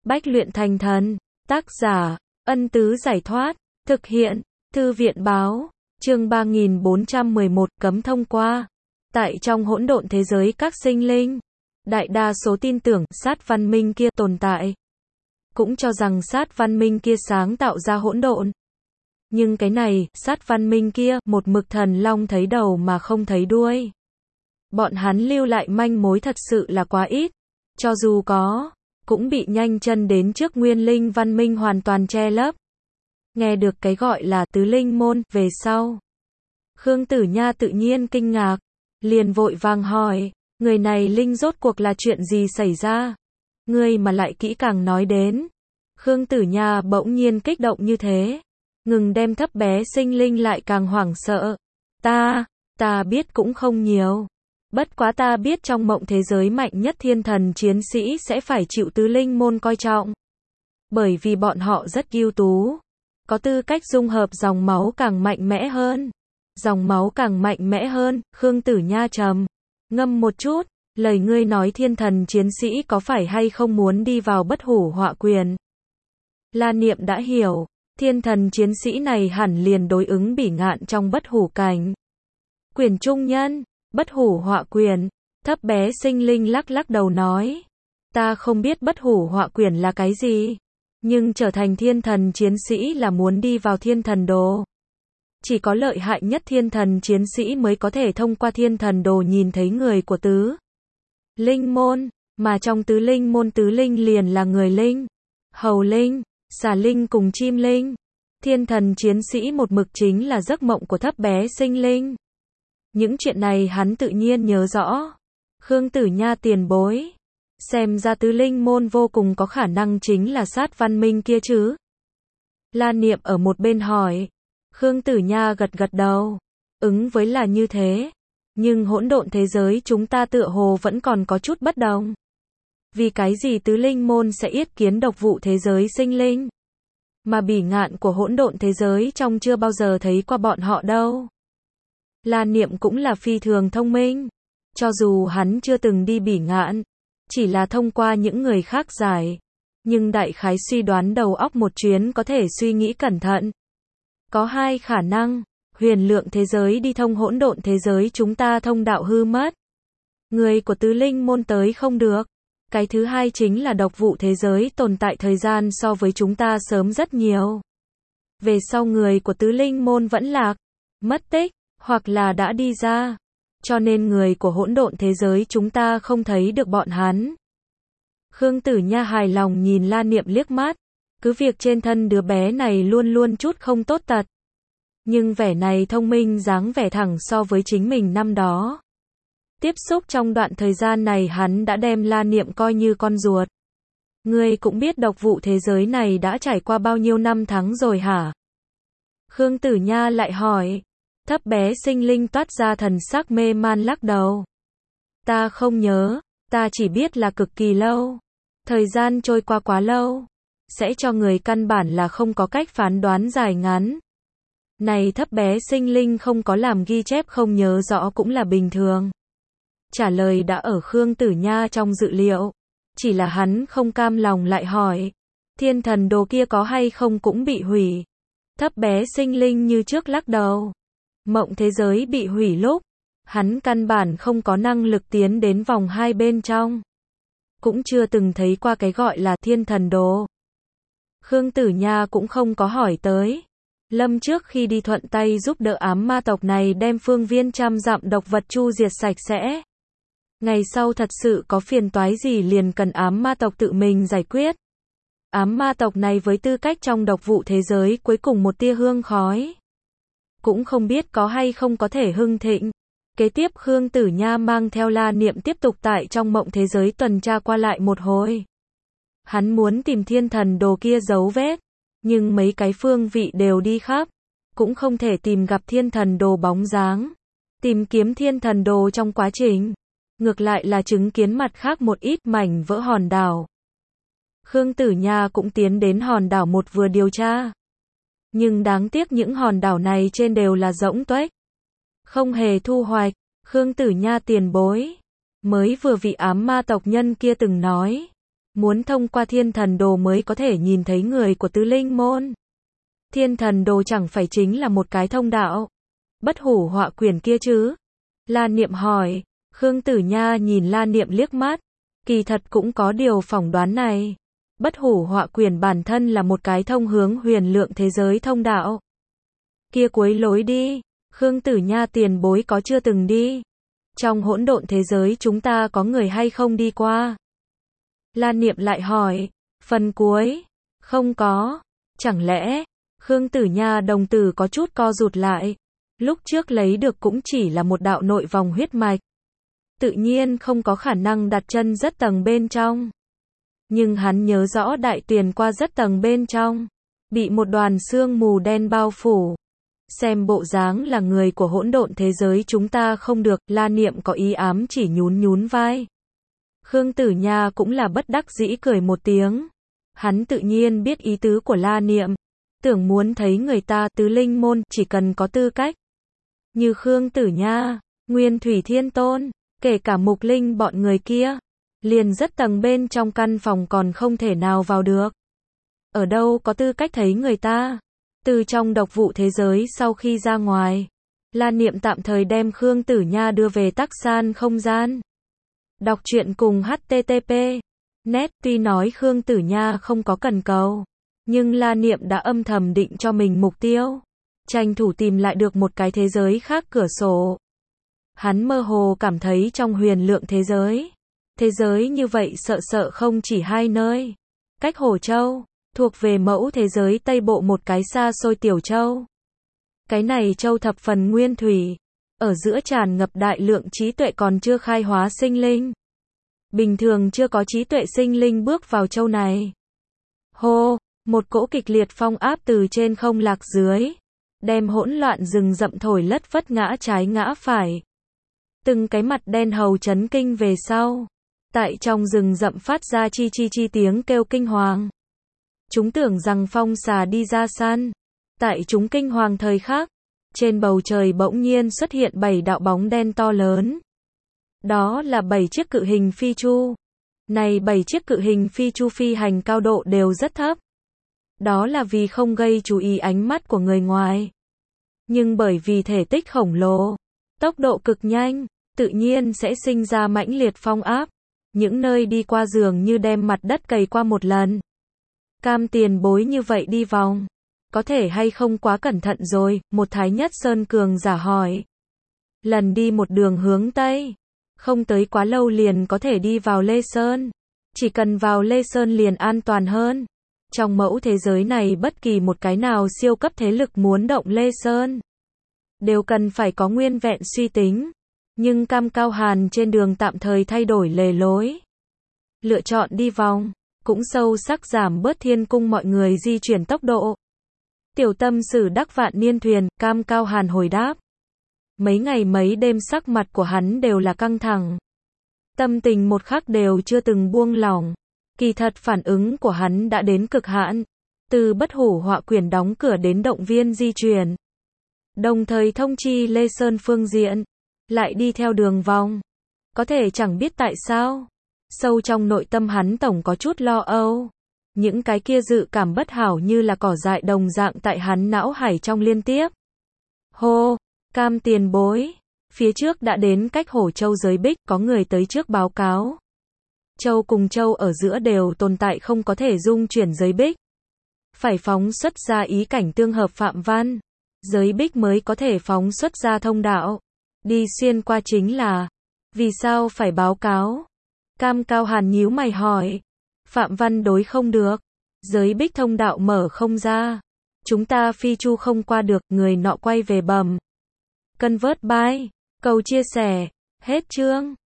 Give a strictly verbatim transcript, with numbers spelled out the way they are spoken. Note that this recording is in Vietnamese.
Bách luyện thành thần. Tác giả, Ân Tứ Giải Thoát. Thực hiện, Thư viện Báo. Chương ba nghìn bốn trăm mười một, cấm thông qua. Tại trong hỗn độn thế giới các sinh linh, đại đa số tin tưởng sát văn minh kia tồn tại. Cũng cho rằng sát văn minh kia sáng tạo ra hỗn độn. Nhưng cái này, sát văn minh kia, một mực thần long thấy đầu mà không thấy đuôi. Bọn hắn lưu lại manh mối thật sự là quá ít. Cho dù có, cũng bị nhanh chân đến trước nguyên linh văn minh hoàn toàn che lấp. Nghe được cái gọi là tứ linh môn, về sau. Khương Tử Nha tự nhiên kinh ngạc. Liền vội vàng hỏi, người này linh rốt cuộc là chuyện gì xảy ra? Ngươi mà lại kỹ càng nói đến. Khương Tử Nha bỗng nhiên kích động như thế. Ngừng đem thấp bé sinh linh lại càng hoảng sợ. Ta, ta biết cũng không nhiều. Bất quá ta biết trong mộng thế giới mạnh nhất thiên thần chiến sĩ sẽ phải chịu tứ linh môn coi trọng. Bởi vì bọn họ rất ưu tú. Có tư cách dung hợp dòng máu càng mạnh mẽ hơn. Dòng máu càng mạnh mẽ hơn, Khương Tử Nha trầm ngâm một chút, lời ngươi nói thiên thần chiến sĩ có phải hay không muốn đi vào bất hủ họa quyền? La Niệm đã hiểu, thiên thần chiến sĩ này hẳn liền đối ứng bỉ ngạn trong bất hủ cảnh. Quyền trung nhân, bất hủ họa quyền, thấp bé sinh linh lắc lắc đầu nói. Ta không biết bất hủ họa quyền là cái gì, nhưng trở thành thiên thần chiến sĩ là muốn đi vào thiên thần đồ. Chỉ có lợi hại nhất thiên thần chiến sĩ mới có thể thông qua thiên thần đồ nhìn thấy người của tứ linh môn, mà trong tứ linh môn tứ linh liền là người linh, hầu linh, xà linh cùng chim linh. Thiên thần chiến sĩ một mực chính là giấc mộng của thấp bé sinh linh. Những chuyện này hắn tự nhiên nhớ rõ. Khương Tử Nha tiền bối. Xem ra tứ linh môn vô cùng có khả năng chính là sát văn minh kia chứ. La Niệm ở một bên hỏi. Khương Tử Nha gật gật đầu. Ứng với là như thế. Nhưng hỗn độn thế giới chúng ta tựa hồ vẫn còn có chút bất đồng. Vì cái gì tứ linh môn sẽ yết kiến độc vụ thế giới sinh linh? Mà bỉ ngạn của hỗn độn thế giới trong chưa bao giờ thấy qua bọn họ đâu. La Niệm cũng là phi thường thông minh. Cho dù hắn chưa từng đi bỉ ngạn, chỉ là thông qua những người khác giải. Nhưng đại khái suy đoán đầu óc một chuyến có thể suy nghĩ cẩn thận. Có hai khả năng, huyền lượng thế giới đi thông hỗn độn thế giới chúng ta thông đạo hư mất. Người của tứ linh môn tới không được. Cái thứ hai chính là độc vụ thế giới tồn tại thời gian so với chúng ta sớm rất nhiều. Về sau người của tứ linh môn vẫn lạc, mất tích, hoặc là đã đi ra. Cho nên người của hỗn độn thế giới chúng ta không thấy được bọn hắn. Khương Tử Nha hài lòng nhìn La Niệm liếc mắt. Cứ việc trên thân đứa bé này luôn luôn chút không tốt tật. Nhưng vẻ này thông minh dáng vẻ thẳng so với chính mình năm đó. Tiếp xúc trong đoạn thời gian này hắn đã đem La Niệm coi như con ruột. Ngươi cũng biết độc vụ thế giới này đã trải qua bao nhiêu năm tháng rồi hả? Khương Tử Nha lại hỏi. Thấp bé sinh linh toát ra thần sắc mê man lắc đầu. Ta không nhớ, ta chỉ biết là cực kỳ lâu. Thời gian trôi qua quá lâu. Sẽ cho người căn bản là không có cách phán đoán dài ngắn. Này thấp bé sinh linh không có làm ghi chép không nhớ rõ cũng là bình thường. Trả lời đã ở Khương Tử Nha trong dự liệu. Chỉ là hắn không cam lòng lại hỏi. Thiên thần đồ kia có hay không cũng bị hủy. Thấp bé sinh linh như trước lắc đầu. Mộng thế giới bị hủy lúc. Hắn căn bản không có năng lực tiến đến vòng hai bên trong. Cũng chưa từng thấy qua cái gọi là thiên thần đồ. Khương Tử Nha cũng không có hỏi tới. Lâm trước khi đi thuận tay giúp đỡ ám ma tộc này đem phương viên trăm dặm độc vật chu diệt sạch sẽ. Ngày sau thật sự có phiền toái gì liền cần ám ma tộc tự mình giải quyết. Ám ma tộc này với tư cách trong độc vụ thế giới cuối cùng một tia hương khói. Cũng không biết có hay không có thể hưng thịnh. Kế tiếp Khương Tử Nha mang theo La Niệm tiếp tục tại trong mộng thế giới tuần tra qua lại một hồi. Hắn muốn tìm thiên thần đồ kia dấu vết. Nhưng mấy cái phương vị đều đi khắp. Cũng không thể tìm gặp thiên thần đồ bóng dáng. Tìm kiếm thiên thần đồ trong quá trình. Ngược lại là chứng kiến mặt khác một ít mảnh vỡ hòn đảo. Khương Tử Nha cũng tiến đến hòn đảo một vừa điều tra. Nhưng đáng tiếc những hòn đảo này trên đều là rỗng tuếch. Không hề thu hoạch. Khương Tử Nha tiền bối. Mới vừa vị ám ma tộc nhân kia từng nói. Muốn thông qua thiên thần đồ mới có thể nhìn thấy người của tứ linh môn. Thiên thần đồ chẳng phải chính là một cái thông đạo. Bất hủ họa quyển kia chứ? La Niệm hỏi. Khương Tử Nha nhìn La Niệm liếc mắt. Kỳ thật cũng có điều phỏng đoán này. Bất hủ họa quyển bản thân là một cái thông hướng huyền lượng thế giới thông đạo. Kia cuối lối đi. Khương Tử Nha tiền bối có chưa từng đi? Trong hỗn độn thế giới chúng ta có người hay không đi qua? La Niệm lại hỏi. Phần cuối. Không có. Chẳng lẽ, Khương Tử Nha đồng tử có chút co rụt lại. Lúc trước lấy được cũng chỉ là một đạo nội vòng huyết mạch. Tự nhiên không có khả năng đặt chân rất tầng bên trong. Nhưng hắn nhớ rõ đại tuyền qua rất tầng bên trong. Bị một đoàn sương mù đen bao phủ. Xem bộ dáng là người của hỗn độn thế giới chúng ta không được, La Niệm có ý ám chỉ nhún nhún vai. Khương Tử Nha cũng là bất đắc dĩ cười một tiếng. Hắn tự nhiên biết ý tứ của La Niệm. Tưởng muốn thấy người ta tứ linh môn chỉ cần có tư cách. Như Khương Tử Nha, Nguyên Thủy Thiên Tôn, kể cả Mục Linh bọn người kia. Liền rất tầng bên trong căn phòng còn không thể nào vào được. Ở đâu có tư cách thấy người ta? Từ trong độc vụ thế giới sau khi ra ngoài. La Niệm tạm thời đem Khương Tử Nha đưa về Tắc San không gian. Đọc truyện cùng H T T P. Net tuy nói Khương Tử Nha không có cần cầu. Nhưng La Niệm đã âm thầm định cho mình mục tiêu. Tranh thủ tìm lại được một cái thế giới khác cửa sổ. Hắn mơ hồ cảm thấy trong huyền lượng thế giới. Thế giới như vậy sợ sợ không chỉ hai nơi. Cách Hổ Châu, thuộc về mẫu thế giới Tây Bộ một cái xa xôi tiểu châu. Cái này châu thập phần nguyên thủy. Ở giữa tràn ngập đại lượng trí tuệ còn chưa khai hóa sinh linh. Bình thường chưa có trí tuệ sinh linh bước vào châu này. Hô, một cỗ kịch liệt phong áp từ trên không lạc dưới. Đem hỗn loạn rừng rậm thổi lất phất ngã trái ngã phải. Từng cái mặt đen hầu chấn kinh về sau. Tại trong rừng rậm phát ra chi chi chi tiếng kêu kinh hoàng. Chúng tưởng rằng phong xà đi ra săn. Tại chúng kinh hoàng thời khắc. Trên bầu trời bỗng nhiên xuất hiện bảy đạo bóng đen to lớn. Đó là bảy chiếc cự hình phi chu. Này bảy chiếc cự hình phi chu phi hành cao độ đều rất thấp. Đó là vì không gây chú ý ánh mắt của người ngoài. Nhưng bởi vì thể tích khổng lồ, tốc độ cực nhanh, tự nhiên sẽ sinh ra mãnh liệt phong áp. Những nơi đi qua dường như đem mặt đất cày qua một lần. Cam tiền bối như vậy đi vòng. Có thể hay không quá cẩn thận rồi, một thái nhất sơn cường giả hỏi. Lần đi một đường hướng Tây. Không tới quá lâu liền có thể đi vào Lê Sơn. Chỉ cần vào Lê Sơn liền an toàn hơn. Trong mẫu thế giới này bất kỳ một cái nào siêu cấp thế lực muốn động Lê Sơn. Đều cần phải có nguyên vẹn suy tính. Nhưng Cam Cao Hàn trên đường tạm thời thay đổi lề lối. Lựa chọn đi vòng. Cũng sâu sắc giảm bớt thiên cung mọi người di chuyển tốc độ. Tiểu tâm sử đắc vạn niên thuyền, Cam Cao Hàn hồi đáp. Mấy ngày mấy đêm sắc mặt của hắn đều là căng thẳng. Tâm tình một khắc đều chưa từng buông lỏng. Kỳ thật phản ứng của hắn đã đến cực hạn. Từ bất hủ họa quyển đóng cửa đến động viên di chuyển. Đồng thời thông chi Lê Sơn phương diện. Lại đi theo đường vòng. Có thể chẳng biết tại sao. Sâu trong nội tâm hắn tổng có chút lo âu. Những cái kia dự cảm bất hảo như là cỏ dại đồng dạng tại hắn não hải trong liên tiếp. Hô, Cam tiền bối. Phía trước đã đến cách Hổ Châu giới bích, có người tới trước báo cáo. Châu cùng châu ở giữa đều tồn tại không có thể dung chuyển giới bích. Phải phóng xuất ra ý cảnh tương hợp phạm văn. Giới bích mới có thể phóng xuất ra thông đạo. Đi xuyên qua chính là. Vì sao phải báo cáo? Cam Cao Hàn nhíu mày hỏi. Phạm văn đối không được. Giới bích thông đạo mở không ra. Chúng ta phi chu không qua được, người nọ quay về bẩm. Convert by. Cầu chia sẻ. Hết chương.